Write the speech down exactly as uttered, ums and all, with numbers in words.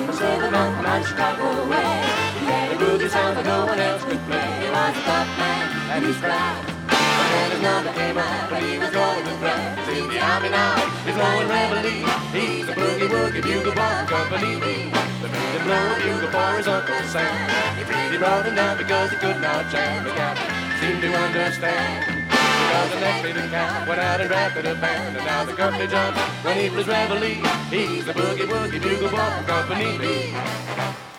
from Silver Mountain out Chicago way. He had a boogie sound that no one else could play. He was a tough man, and he's proud. But when his number came out, when he was going to threat, he's in the army now, he's blowing reveille. He's a boogie-woogie bugle boy company B. They made him blow a bugle for his Uncle Sam. He pretty brought him down because he could not jam. The captain seemed to understand. Because the next day the cat went out and rapped a band. And now the company jumps when he plays reveille. He's the boogie-woogie bugle boy from company B.